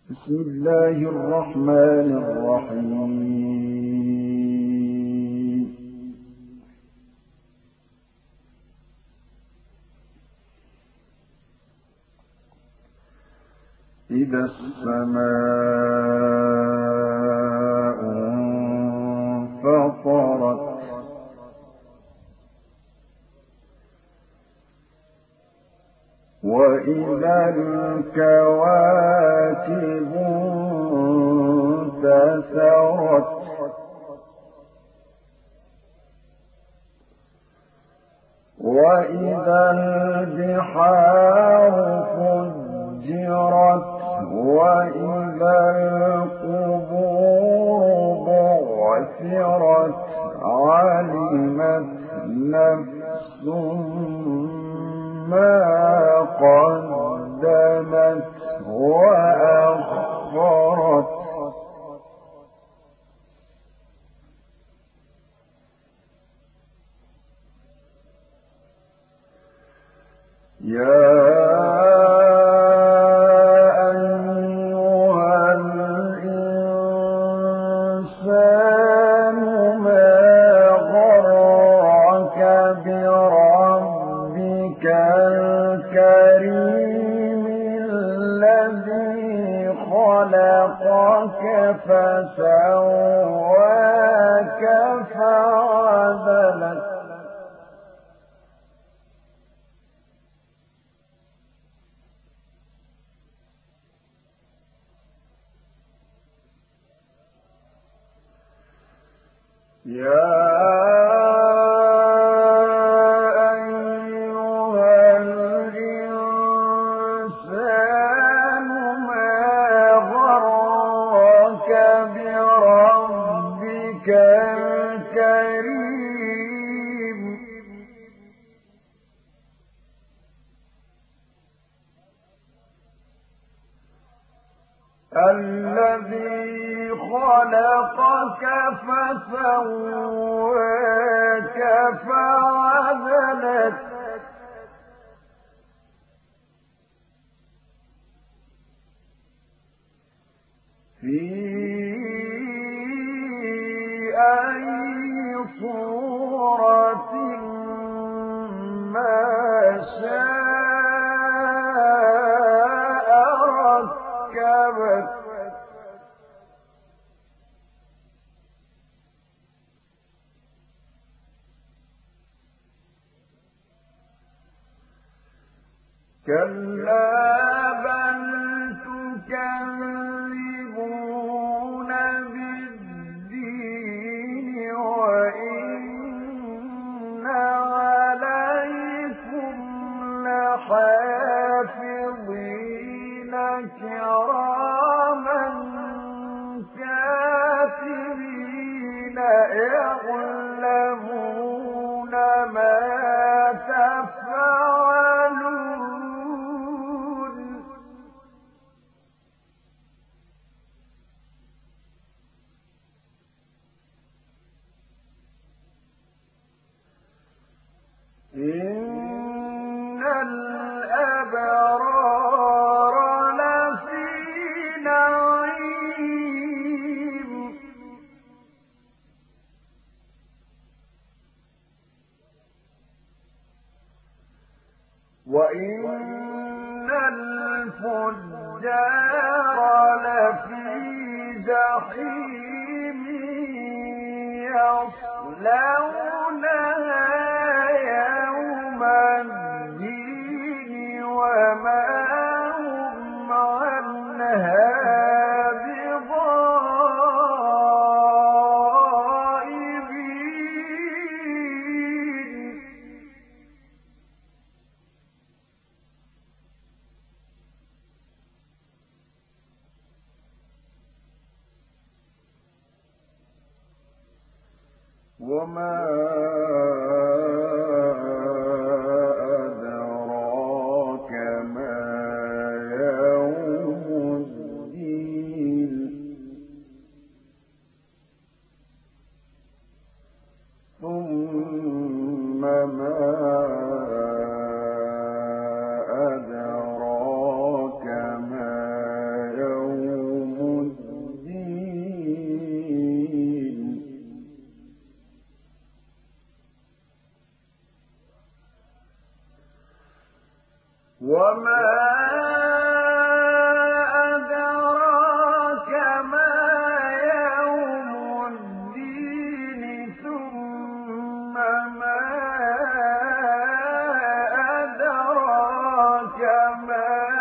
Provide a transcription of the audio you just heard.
بسم الله الرحمن الرحيم. إذا السماء انفطرت وإذا الكواكب انتثرت وإذا البحار فجرت وإذا القبور بعثرت علمت نفس ما قدمت وأخرت يا أيها الإنسان ما غرك بربك الكريم الذي خلقك فسواك فعدلك يا أيها الإنسان ما غرك بربك الكريم الذي خلقك فسواك فعدلك في أي صورة ما شاء ركبك كلا بل تكذبون بالدين وإن عليكم لحافظين كراما كاتبين يعلمون ما تفعلون إن الأبرار لفي نعيم وإن الفجار لفي جحيم يصلونها يوم الدين وما هم عنها بغائبين وما أدراك ما يوم الدين ثم ما أدراك ما يوم وما أدراك ما يوم الدين ثم ما أدراك ما